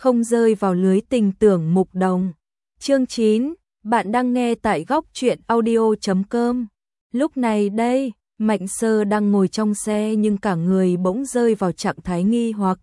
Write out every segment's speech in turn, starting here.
không rơi vào lưới tình tưởng mục đồng. Chương 9, bạn đang nghe tại góc truyện audio.com. Lúc này đây, Mạnh Sơ đang ngồi trong xe nhưng cả người bỗng rơi vào trạng thái nghi hoặc.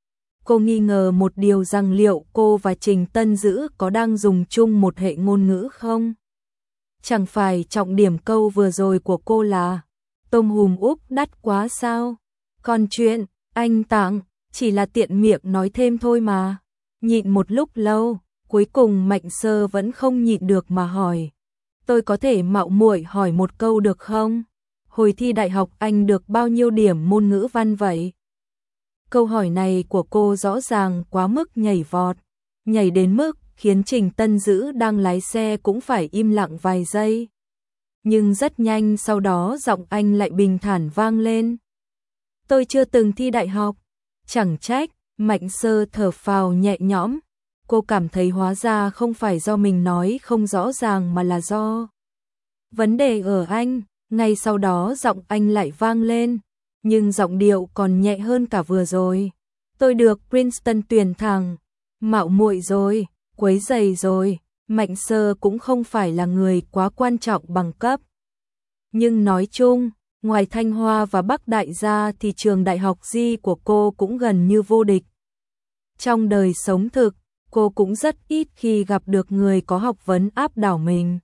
Cô nghi ngờ một điều rằng liệu cô và Trình Tân Dữ có đang dùng chung một hệ ngôn ngữ không? Chẳng phải trọng điểm câu vừa rồi của cô là tôm hùm Úc đắt quá sao? Còn chuyện anh tặng chỉ là tiện miệng nói thêm thôi mà. Nhịn một lúc lâu, cuối cùng Mạnh Sơ vẫn không nhịn được mà hỏi. Tôi có thể mạo muội hỏi một câu được không? Hồi thi đại học anh được bao nhiêu điểm môn ngữ văn vậy? Câu hỏi này của cô rõ ràng quá mức nhảy vọt, nhảy đến mức khiến Trình Tân Dữ đang lái xe cũng phải im lặng vài giây. Nhưng rất nhanh sau đó giọng anh lại bình thản vang lên. Tôi chưa từng thi đại học. Chẳng trách, Mạnh Sơ thở phào nhẹ nhõm. Cô cảm thấy hóa ra không phải do mình nói không rõ ràng mà là do vấn đề ở anh. Ngay sau đó giọng anh lại vang lên, nhưng giọng điệu còn nhẹ hơn cả vừa rồi. Tôi được Princeton tuyển thẳng. Mạo muội rồi, quấy rầy rồi. Mạnh Sơ cũng không phải là người quá quan trọng bằng cấp. Nhưng nói chung, ngoài Thanh Hoa và Bắc Đại ra thì trường đại học Di của cô cũng gần như vô địch. Trong đời sống thực, cô cũng rất ít khi gặp được người có học vấn áp đảo mình.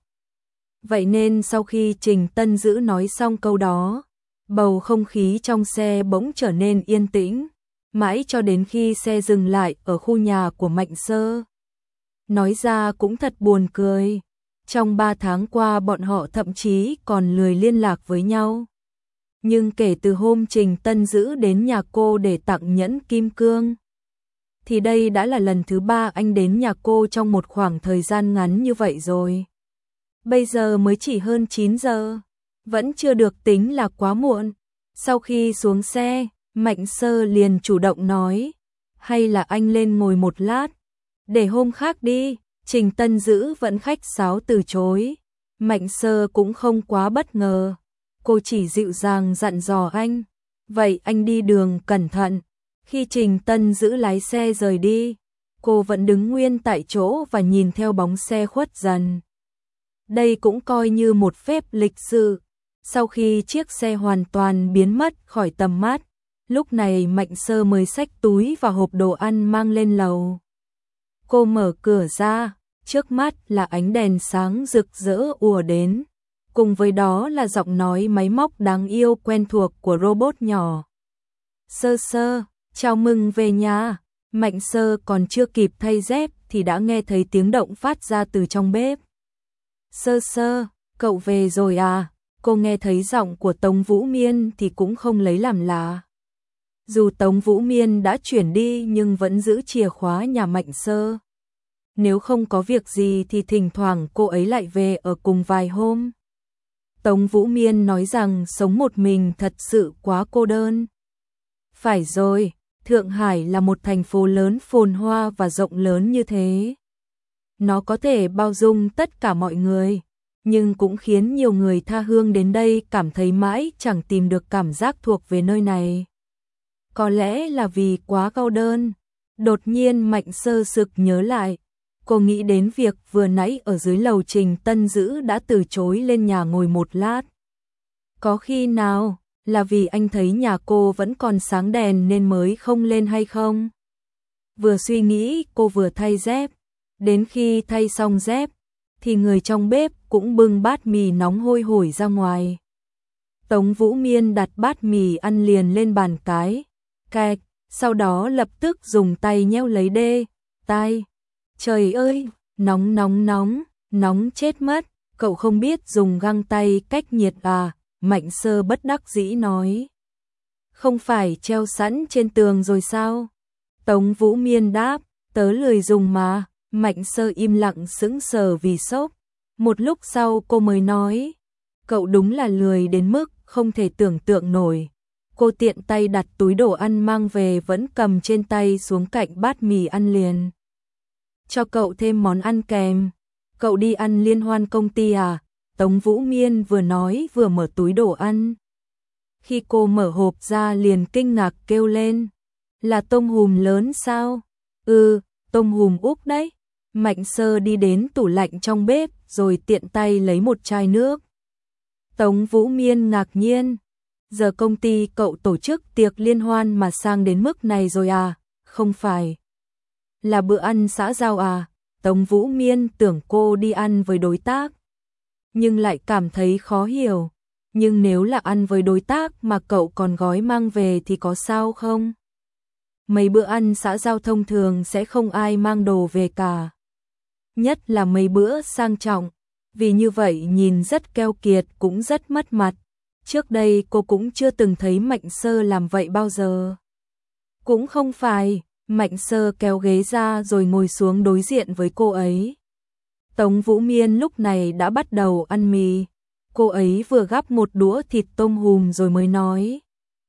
Vậy nên sau khi Trình Tân Dữ nói xong câu đó, bầu không khí trong xe bỗng trở nên yên tĩnh, mãi cho đến khi xe dừng lại ở khu nhà của Mạnh Sơ. Nói ra cũng thật buồn cười, trong 3 tháng qua bọn họ thậm chí còn lười liên lạc với nhau. Nhưng kể từ hôm Trình Tân Dữ đến nhà cô để tặng nhẫn kim cương, thì đây đã là lần thứ 3 anh đến nhà cô trong một khoảng thời gian ngắn như vậy rồi. Bây giờ mới chỉ hơn 9 giờ, vẫn chưa được tính là quá muộn. Sau khi xuống xe, Mạnh Sơ liền chủ động nói, hay là anh lên ngồi một lát, để hôm khác đi. Trình Tân Dữ vẫn khách sáo từ chối. Mạnh Sơ cũng không quá bất ngờ, cô chỉ dịu dàng dặn dò anh, vậy anh đi đường cẩn thận. Khi Trình Tân Dữ lái xe rời đi, cô vẫn đứng nguyên tại chỗ và nhìn theo bóng xe khuất dần. Đây cũng coi như một phép lịch sự. Sau khi chiếc xe hoàn toàn biến mất khỏi tầm mắt, lúc này Mạnh Sơ mới xách túi và hộp đồ ăn mang lên lầu. Cô mở cửa ra, trước mắt là ánh đèn sáng rực rỡ ùa đến, cùng với đó là giọng nói máy móc đáng yêu quen thuộc của robot nhỏ. Sơ Sơ, chào mừng về nhà. Mạnh Sơ còn chưa kịp thay dép thì đã nghe thấy tiếng động phát ra từ trong bếp. Sơ Sơ, cậu về rồi à? Cô nghe thấy giọng của Tống Vũ Miên thì cũng không lấy làm lạ. Dù Tống Vũ Miên đã chuyển đi nhưng vẫn giữ chìa khóa nhà Mạnh Sơ. Nếu không có việc gì thì thỉnh thoảng cô ấy lại về ở cùng vài hôm. Tống Vũ Miên nói rằng sống một mình thật sự quá cô đơn. Phải rồi, Thượng Hải là một thành phố lớn phồn hoa và rộng lớn như thế. Nó có thể bao dung tất cả mọi người, nhưng cũng khiến nhiều người tha hương đến đây cảm thấy mãi chẳng tìm được cảm giác thuộc về nơi này. Có lẽ là vì quá cô đơn. Đột nhiên Mạnh Sơ sực nhớ lại. Cô nghĩ đến việc vừa nãy ở dưới lầu Trình Tân Dữ đã từ chối lên nhà ngồi một lát. Có khi nào là vì anh thấy nhà cô vẫn còn sáng đèn nên mới không lên hay không? Vừa suy nghĩ cô vừa thay dép. Đến khi thay xong dép thì người trong bếp cũng bưng bát mì nóng hôi hổi ra ngoài. Tống Vũ Miên đặt bát mì ăn liền lên bàn cái, cạch, sau đó lập tức dùng tay nhéo lấy tay. Trời ơi, nóng nóng nóng, nóng chết mất, cậu không biết dùng găng tay cách nhiệt à? Mạnh Sơ bất đắc dĩ nói. Không phải treo sẵn trên tường rồi sao? Tống Vũ Miên đáp, tớ lười dùng mà. Mạnh Sơ im lặng sững sờ vì sốc. Một lúc sau cô mới nói, cậu đúng là lười đến mức không thể tưởng tượng nổi. Cô tiện tay đặt túi đồ ăn mang về vẫn cầm trên tay xuống cạnh bát mì ăn liền. Cho cậu thêm món ăn kèm. Cậu đi ăn liên hoan công ty à? Tống Vũ Miên vừa nói vừa mở túi đồ ăn. Khi cô mở hộp ra liền kinh ngạc kêu lên, là tôm hùm lớn sao? Ừ, tôm hùm Úc đấy. Mạnh Sơ đi đến tủ lạnh trong bếp rồi tiện tay lấy một chai nước. Tống Vũ Miên ngạc nhiên. Giờ công ty cậu tổ chức tiệc liên hoan mà sang đến mức này rồi à? Không phải là bữa ăn xã giao à? Tống Vũ Miên tưởng cô đi ăn với đối tác, nhưng lại cảm thấy khó hiểu. Nhưng nếu là ăn với đối tác mà cậu còn gói mang về thì có sao không? Mấy bữa ăn xã giao thông thường sẽ không ai mang đồ về cả. Nhất là mấy bữa sang trọng, vì như vậy nhìn rất keo kiệt cũng rất mất mặt. Trước đây cô cũng chưa từng thấy Mạnh Sơ làm vậy bao giờ. Cũng không phải, Mạnh Sơ kéo ghế ra rồi ngồi xuống đối diện với cô ấy. Tống Vũ Miên lúc này đã bắt đầu ăn mì. Cô ấy vừa gắp một đũa thịt tôm hùm rồi mới nói.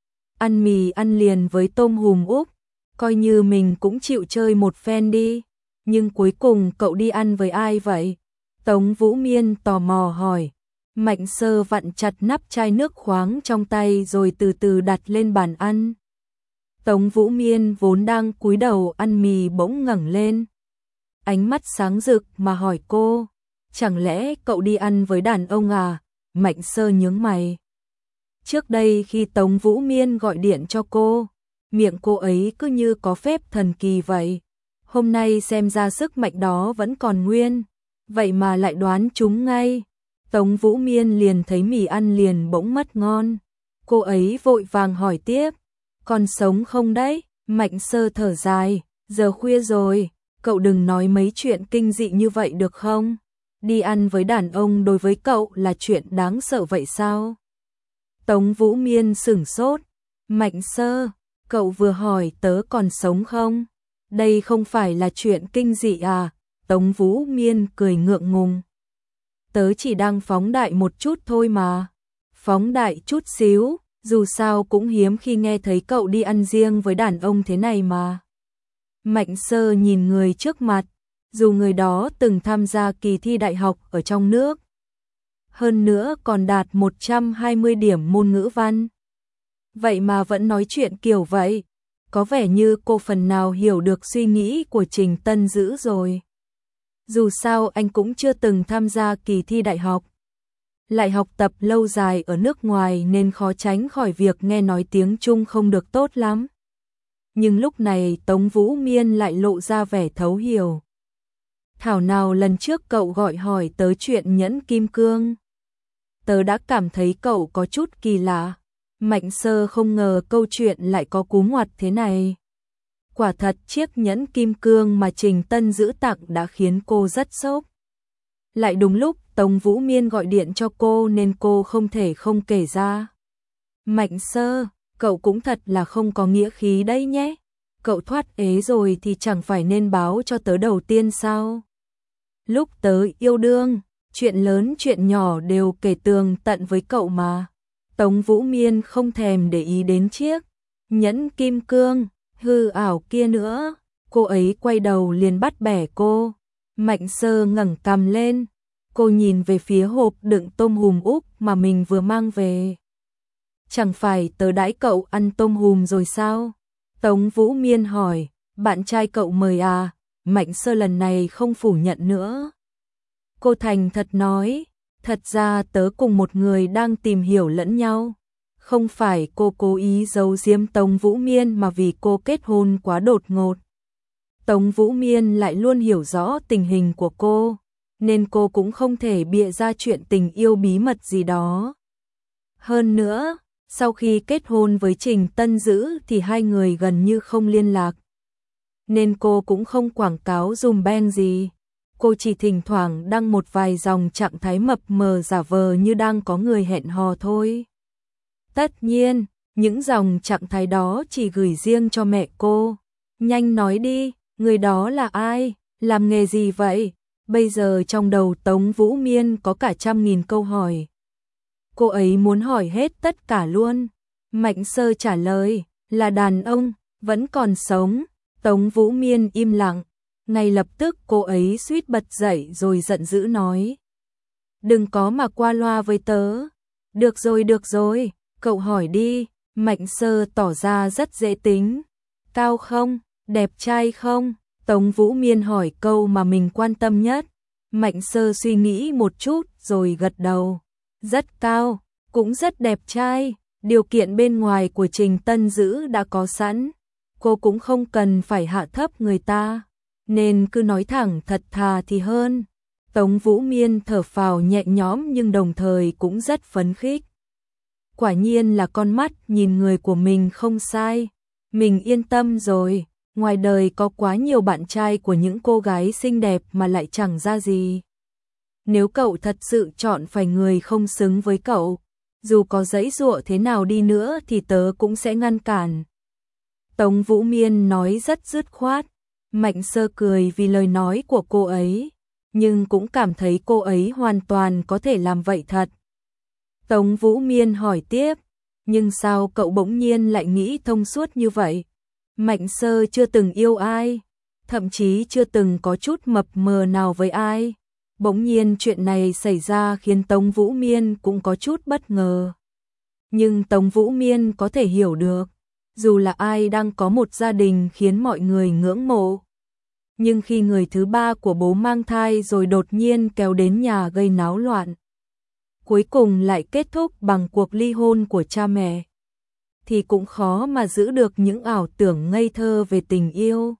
Ăn mì ăn liền với tôm hùm Úc, coi như mình cũng chịu chơi một phen đi. Nhưng cuối cùng cậu đi ăn với ai vậy? Tống Vũ Miên tò mò hỏi. Mạnh Sơ vặn chặt nắp chai nước khoáng trong tay rồi từ từ đặt lên bàn ăn. Tống Vũ Miên vốn đang cúi đầu ăn mì bỗng ngẩng lên. Ánh mắt sáng rực mà hỏi cô. Chẳng lẽ cậu đi ăn với đàn ông à? Mạnh Sơ nhướng mày. Trước đây khi Tống Vũ Miên gọi điện cho cô, miệng cô ấy cứ như có phép thần kỳ vậy. Hôm nay xem ra sức mạnh đó vẫn còn nguyên, vậy mà lại đoán trúng ngay. Tống Vũ Miên liền thấy mì ăn liền bỗng mất ngon. Cô ấy vội vàng hỏi tiếp, còn sống không đấy? Mạnh Sơ thở dài, giờ khuya rồi, cậu đừng nói mấy chuyện kinh dị như vậy được không? Đi ăn với đàn ông đối với cậu là chuyện đáng sợ vậy sao? Tống Vũ Miên sửng sốt. Mạnh Sơ, cậu vừa hỏi tớ còn sống không? Đây không phải là chuyện kinh dị à? Tống Vũ Miên cười ngượng ngùng. Tớ chỉ đang phóng đại một chút thôi mà. Phóng đại chút xíu, dù sao cũng hiếm khi nghe thấy cậu đi ăn riêng với đàn ông thế này mà. Mạnh Sơ nhìn người trước mặt, dù người đó từng tham gia kỳ thi đại học ở trong nước. Hơn nữa còn đạt 120 điểm môn ngữ văn. Vậy mà vẫn nói chuyện kiểu vậy, có vẻ như cô phần nào hiểu được suy nghĩ của Trình Tân Dữ rồi. Dù sao anh cũng chưa từng tham gia kỳ thi đại học, lại học tập lâu dài ở nước ngoài nên khó tránh khỏi việc nghe nói tiếng Trung không được tốt lắm. Nhưng lúc này Tống Vũ Miên lại lộ ra vẻ thấu hiểu. Thảo nào lần trước cậu gọi hỏi tớ chuyện nhẫn kim cương, tớ đã cảm thấy cậu có chút kỳ lạ. Mạnh Sơ không ngờ câu chuyện lại có cú ngoặt thế này. Quả thật chiếc nhẫn kim cương mà Trình Tân Dữ tặng đã khiến cô rất sốc. Lại đúng lúc Tống Vũ Miên gọi điện cho cô nên cô không thể không kể ra. Mạnh Sơ, cậu cũng thật là không có nghĩa khí đấy nhé. Cậu thoát ế rồi thì chẳng phải nên báo cho tớ đầu tiên sao? Lúc tớ yêu đương, chuyện lớn chuyện nhỏ đều kể tường tận với cậu mà. Tống Vũ Miên không thèm để ý đến chiếc nhẫn kim cương hư ảo kia nữa. Cô ấy quay đầu liền bắt bẻ cô. Mạnh Sơ ngẩng cằm lên. Cô nhìn về phía hộp đựng tôm hùm Úc mà mình vừa mang về. Chẳng phải tớ đãi cậu ăn tôm hùm rồi sao? Tống Vũ Miên hỏi. Bạn trai cậu mời à? Mạnh Sơ lần này không phủ nhận nữa. Cô thành thật nói. Thật ra tớ cùng một người đang tìm hiểu lẫn nhau. Không phải cô cố ý giấu giếm Tống Vũ Miên mà vì cô kết hôn quá đột ngột. Tống Vũ Miên lại luôn hiểu rõ tình hình của cô, nên cô cũng không thể bịa ra chuyện tình yêu bí mật gì đó. Hơn nữa, sau khi kết hôn với Trình Tân Dữ thì hai người gần như không liên lạc. Nên cô cũng không quảng cáo dùm beng gì. Cô chỉ thỉnh thoảng đăng một vài dòng trạng thái mập mờ giả vờ như đang có người hẹn hò thôi. Tất nhiên, những dòng trạng thái đó chỉ gửi riêng cho mẹ cô. Nhanh nói đi, người đó là ai, làm nghề gì vậy? Bây giờ trong đầu Tống Vũ Miên có cả 100.000 câu hỏi. Cô ấy muốn hỏi hết tất cả luôn. Mạnh Sơ trả lời, là đàn ông, vẫn còn sống. Tống Vũ Miên im lặng. Ngay lập tức cô ấy suýt bật dậy rồi giận dữ nói. Đừng có mà qua loa với tớ. Được rồi, cậu hỏi đi. Mạnh Sơ tỏ ra rất dễ tính. Cao không? Đẹp trai không? Tống Tống Vũ Miên hỏi câu mà mình quan tâm nhất. Mạnh Sơ suy nghĩ một chút rồi gật đầu. Rất cao, cũng rất đẹp trai, điều kiện bên ngoài của Trình Tân Dữ đã có sẵn. Cô cũng không cần phải hạ thấp người ta, nên cứ nói thẳng thật thà thì hơn. Tống Vũ Miên thở phào nhẹ nhõm nhưng đồng thời cũng rất phấn khích. Quả nhiên là con mắt nhìn người của mình không sai. Mình yên tâm rồi, ngoài đời có quá nhiều bạn trai của những cô gái xinh đẹp mà lại chẳng ra gì. Nếu cậu thật sự chọn phải người không xứng với cậu, dù có giãy giụa thế nào đi nữa thì tớ cũng sẽ ngăn cản. Tống Vũ Miên nói rất dứt khoát. Mạnh Sơ cười vì lời nói của cô ấy, nhưng cũng cảm thấy cô ấy hoàn toàn có thể làm vậy thật. Tống Vũ Miên hỏi tiếp, nhưng sao cậu bỗng nhiên lại nghĩ thông suốt như vậy? Mạnh Sơ chưa từng yêu ai, thậm chí chưa từng có chút mập mờ nào với ai. Bỗng nhiên chuyện này xảy ra khiến Tống Vũ Miên cũng có chút bất ngờ. Nhưng Tống Vũ Miên có thể hiểu được, dù là ai đang có một gia đình khiến mọi người ngưỡng mộ. Nhưng khi người thứ ba của bố mang thai rồi đột nhiên kéo đến nhà gây náo loạn, cuối cùng lại kết thúc bằng cuộc ly hôn của cha mẹ, thì cũng khó mà giữ được những ảo tưởng ngây thơ về tình yêu.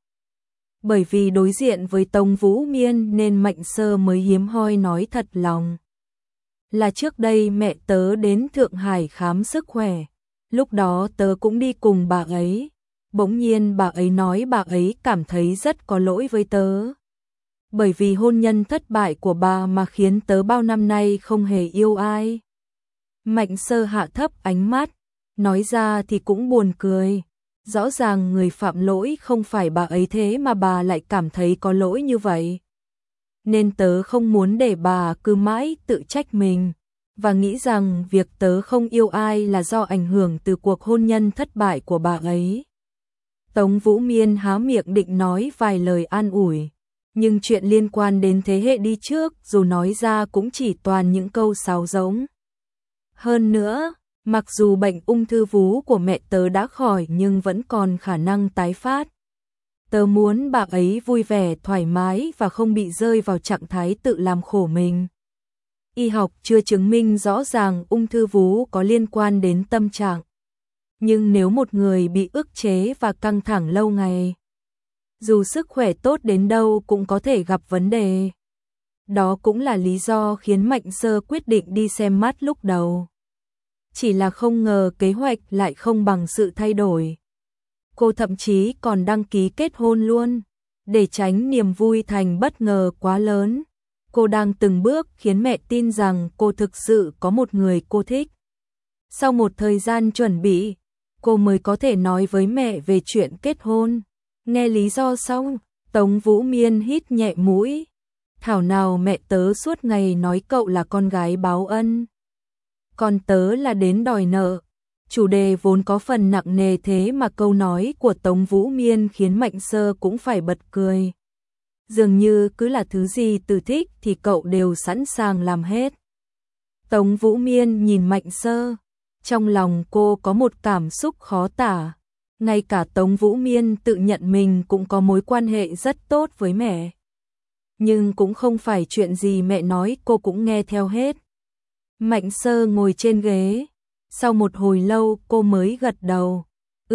Bởi vì đối diện với Tống Vũ Miên nên Mạnh Sơ mới hiếm hoi nói thật lòng. Là trước đây mẹ tớ đến Thượng Hải khám sức khỏe, lúc đó tớ cũng đi cùng bà ấy. Bỗng nhiên bà ấy nói bà ấy cảm thấy rất có lỗi với tớ. Bởi vì hôn nhân thất bại của bà mà khiến tớ bao năm nay không hề yêu ai. Mạnh Sơ hạ thấp ánh mắt, nói ra thì cũng buồn cười. Rõ ràng người phạm lỗi không phải bà ấy thế mà bà lại cảm thấy có lỗi như vậy. Nên tớ không muốn để bà cứ mãi tự trách mình, và nghĩ rằng việc tớ không yêu ai là do ảnh hưởng từ cuộc hôn nhân thất bại của bà ấy. Tống Vũ Miên há miệng định nói vài lời an ủi, nhưng chuyện liên quan đến thế hệ đi trước dù nói ra cũng chỉ toàn những câu sáo rỗng. Hơn nữa, mặc dù bệnh ung thư vú của mẹ tớ đã khỏi nhưng vẫn còn khả năng tái phát. Tớ muốn bà ấy vui vẻ, thoải mái và không bị rơi vào trạng thái tự làm khổ mình. Y học chưa chứng minh rõ ràng ung thư vú có liên quan đến tâm trạng. Nhưng nếu một người bị ức chế và căng thẳng lâu ngày, dù sức khỏe tốt đến đâu cũng có thể gặp vấn đề. Đó cũng là lý do khiến Mạnh Sơ quyết định đi xem mắt lúc đầu. Chỉ là không ngờ kế hoạch lại không bằng sự thay đổi. Cô thậm chí còn đăng ký kết hôn luôn, để tránh niềm vui thành bất ngờ quá lớn. Cô đang từng bước khiến mẹ tin rằng cô thực sự có một người cô thích. Sau một thời gian chuẩn bị, cô mới có thể nói với mẹ về chuyện kết hôn. Nghe lý do xong, Tống Vũ Miên hít nhẹ mũi. Thảo nào mẹ tớ suốt ngày nói cậu là con gái báo ân, còn tớ là đến đòi nợ. Chủ đề vốn có phần nặng nề thế mà câu nói của Tống Vũ Miên khiến Mạnh Sơ cũng phải bật cười. Dường như cứ là thứ gì Từ thích thì cậu đều sẵn sàng làm hết. Tống Vũ Miên nhìn Mạnh Sơ, trong lòng cô có một cảm xúc khó tả. Ngay cả Tống Vũ Miên tự nhận mình cũng có mối quan hệ rất tốt với mẹ. Nhưng cũng không phải chuyện gì mẹ nói cô cũng nghe theo hết. Mạnh Sơ ngồi trên ghế, sau một hồi lâu cô mới gật đầu.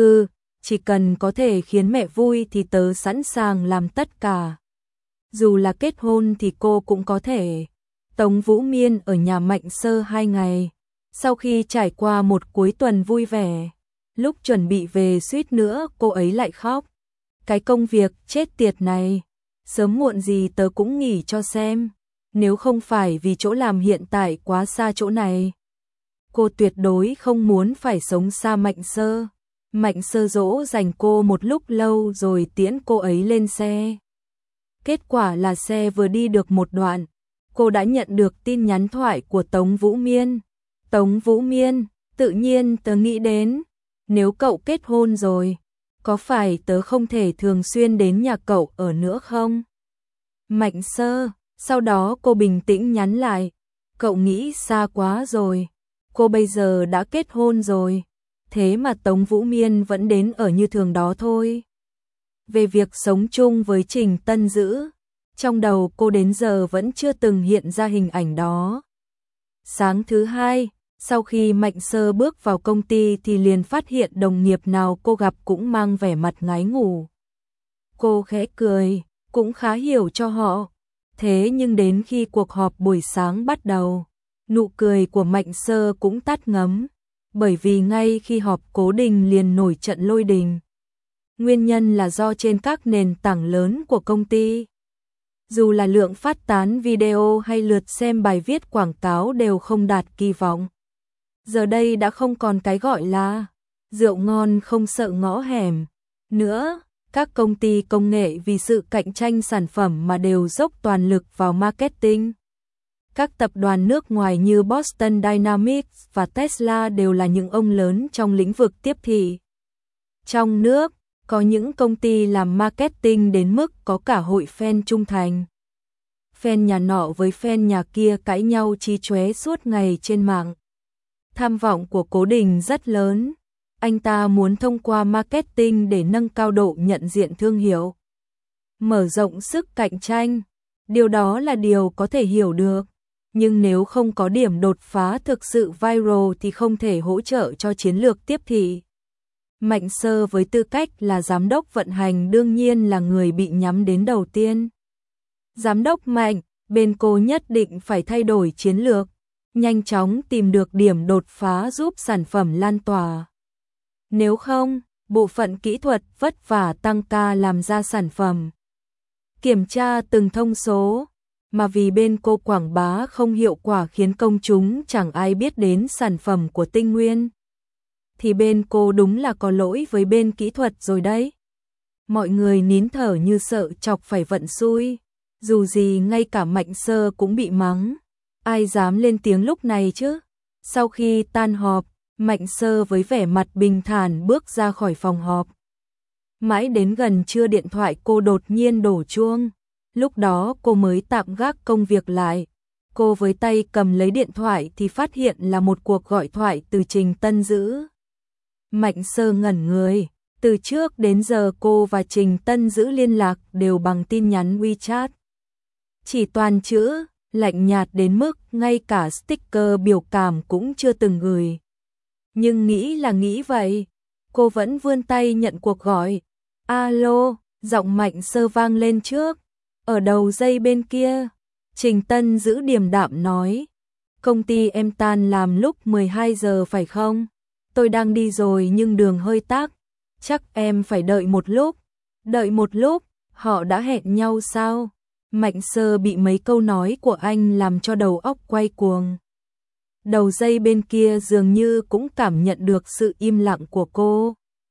Chỉ cần có thể khiến mẹ vui thì tớ sẵn sàng làm tất cả. Dù là kết hôn thì cô cũng có thể. Tống Vũ Miên ở nhà Mạnh Sơ 2 ngày. Sau khi trải qua một cuối tuần vui vẻ, lúc chuẩn bị về suýt nữa cô ấy lại khóc. Cái công việc chết tiệt này, sớm muộn gì tớ cũng nghỉ cho xem. Nếu không phải vì chỗ làm hiện tại quá xa chỗ này, cô tuyệt đối không muốn phải sống xa Mạnh Sơ. Mạnh Sơ dỗ dành cô một lúc lâu rồi tiễn cô ấy lên xe. Kết quả là xe vừa đi được một đoạn, cô đã nhận được tin nhắn thoại của Tống Vũ Miên. Tống Vũ Miên, tự nhiên tớ nghĩ đến, nếu cậu kết hôn rồi, có phải tớ không thể thường xuyên đến nhà cậu ở nữa không? Mạnh Sơ, sau đó cô bình tĩnh nhắn lại, cậu nghĩ xa quá rồi, cô bây giờ đã kết hôn rồi, thế mà Tống Vũ Miên vẫn đến ở như thường đó thôi. về việc sống chung với Trình Tân Dữ. Trong đầu cô đến giờ vẫn chưa từng hiện ra hình ảnh đó. Sáng thứ hai, sau khi Mạnh Sơ bước vào công ty thì liền phát hiện đồng nghiệp nào cô gặp cũng mang vẻ mặt ngái ngủ. Cô khẽ cười, cũng khá hiểu cho họ. Thế nhưng đến khi cuộc họp buổi sáng bắt đầu, nụ cười của Mạnh Sơ cũng tắt ngấm, bởi vì ngay khi họp Cố Đình liền nổi trận lôi đình. Nguyên nhân là do trên các nền tảng lớn của công ty, dù là lượng phát tán video hay lượt xem bài viết quảng cáo đều không đạt kỳ vọng. Giờ đây đã không còn cái gọi là rượu ngon không sợ ngõ hẻm nữa. Các công ty công nghệ vì sự cạnh tranh sản phẩm mà đều dốc toàn lực vào marketing. Các tập đoàn nước ngoài như Boston Dynamics và Tesla đều là những ông lớn trong lĩnh vực tiếp thị. Trong nước, có những công ty làm marketing đến mức có cả hội fan trung thành. Fan nhà nọ với fan nhà kia cãi nhau chí chóe suốt ngày trên mạng. Tham vọng của Cố Đình rất lớn. Anh ta muốn thông qua marketing để nâng cao độ nhận diện thương hiệu, mở rộng sức cạnh tranh. Điều đó là điều có thể hiểu được. Nhưng nếu không có điểm đột phá thực sự viral thì không thể hỗ trợ cho chiến lược tiếp thị. Mạnh Sơ với tư cách là giám đốc vận hành đương nhiên là người bị nhắm đến đầu tiên. Giám đốc Mạnh, bên cô nhất định phải thay đổi chiến lược, nhanh chóng tìm được điểm đột phá giúp sản phẩm lan tỏa. Nếu không, bộ phận kỹ thuật vất vả tăng ca làm ra sản phẩm, kiểm tra từng thông số, mà vì bên cô quảng bá không hiệu quả khiến công chúng chẳng ai biết đến sản phẩm của Tinh Nguyên. Thì bên cô đúng là có lỗi với bên kỹ thuật rồi đấy. Mọi người nín thở như sợ chọc phải vận xui. Dù gì ngay cả Mạnh Sơ cũng bị mắng. Ai dám lên tiếng lúc này chứ? Sau khi tan họp, Mạnh Sơ với vẻ mặt bình thản bước ra khỏi phòng họp. Mãi đến gần trưa điện thoại cô đột nhiên đổ chuông. Lúc đó cô mới tạm gác công việc lại. Cô với tay cầm lấy điện thoại thì phát hiện là một cuộc gọi thoại từ Trình Tân Dữ. Mạnh Sơ ngẩn người. Từ trước đến giờ cô và Trình Tân Dữ liên lạc đều bằng tin nhắn WeChat. Chỉ toàn chữ, lạnh nhạt đến mức ngay cả sticker biểu cảm cũng chưa từng gửi. Nhưng nghĩ là nghĩ vậy, cô vẫn vươn tay nhận cuộc gọi. Alo, giọng Mạnh Sơ vang lên trước. Ở đầu dây bên kia, Trình Tân Dữ điềm đạm nói. Công ty em tan làm lúc 12 giờ phải không? Tôi đang đi rồi nhưng đường hơi tắc. Chắc em phải đợi một lúc. Đợi một lúc, họ đã hẹn nhau sao? Mạnh Sơ bị mấy câu nói của anh làm cho đầu óc quay cuồng. Đầu dây bên kia dường như cũng cảm nhận được sự im lặng của cô.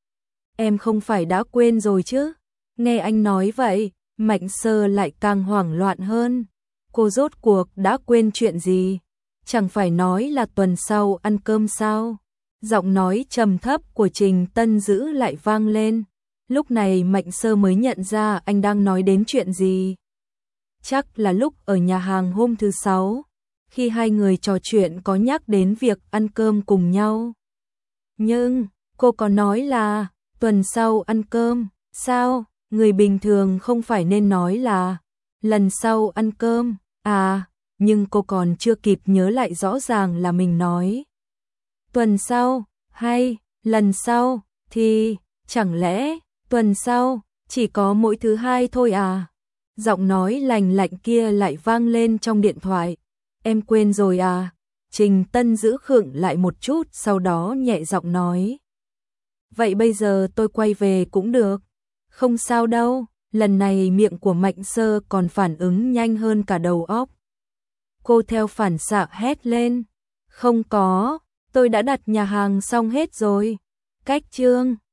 Em không phải đã quên rồi chứ? Nghe anh nói vậy, Mạnh Sơ lại càng hoảng loạn hơn. Cô rốt cuộc đã quên chuyện gì? Chẳng phải nói là tuần sau ăn cơm sao? Giọng nói trầm thấp của Trình Tân Dữ lại vang lên. Lúc này Mạnh Sơ mới nhận ra anh đang nói đến chuyện gì. Chắc là lúc ở nhà hàng hôm thứ Sáu, khi hai người trò chuyện có nhắc đến việc ăn cơm cùng nhau. Nhưng, cô có nói là tuần sau ăn cơm, sao? Người bình thường không phải nên nói là lần sau ăn cơm, à, nhưng cô còn chưa kịp nhớ lại rõ ràng là mình nói. Tuần sau, hay, lần sau, thì, chẳng lẽ, tuần sau, chỉ có mỗi thứ hai thôi à? Giọng nói lành lạnh kia lại vang lên trong điện thoại. Em quên rồi à? Trình Tân Dữ khựng lại một chút sau đó nhẹ giọng nói. Vậy bây giờ tôi quay về cũng được. Không sao đâu, lần này miệng của Mạnh Sơ còn phản ứng nhanh hơn cả đầu óc. Cô theo phản xạ hét lên. Không có, tôi đã đặt nhà hàng xong hết rồi. Cách chương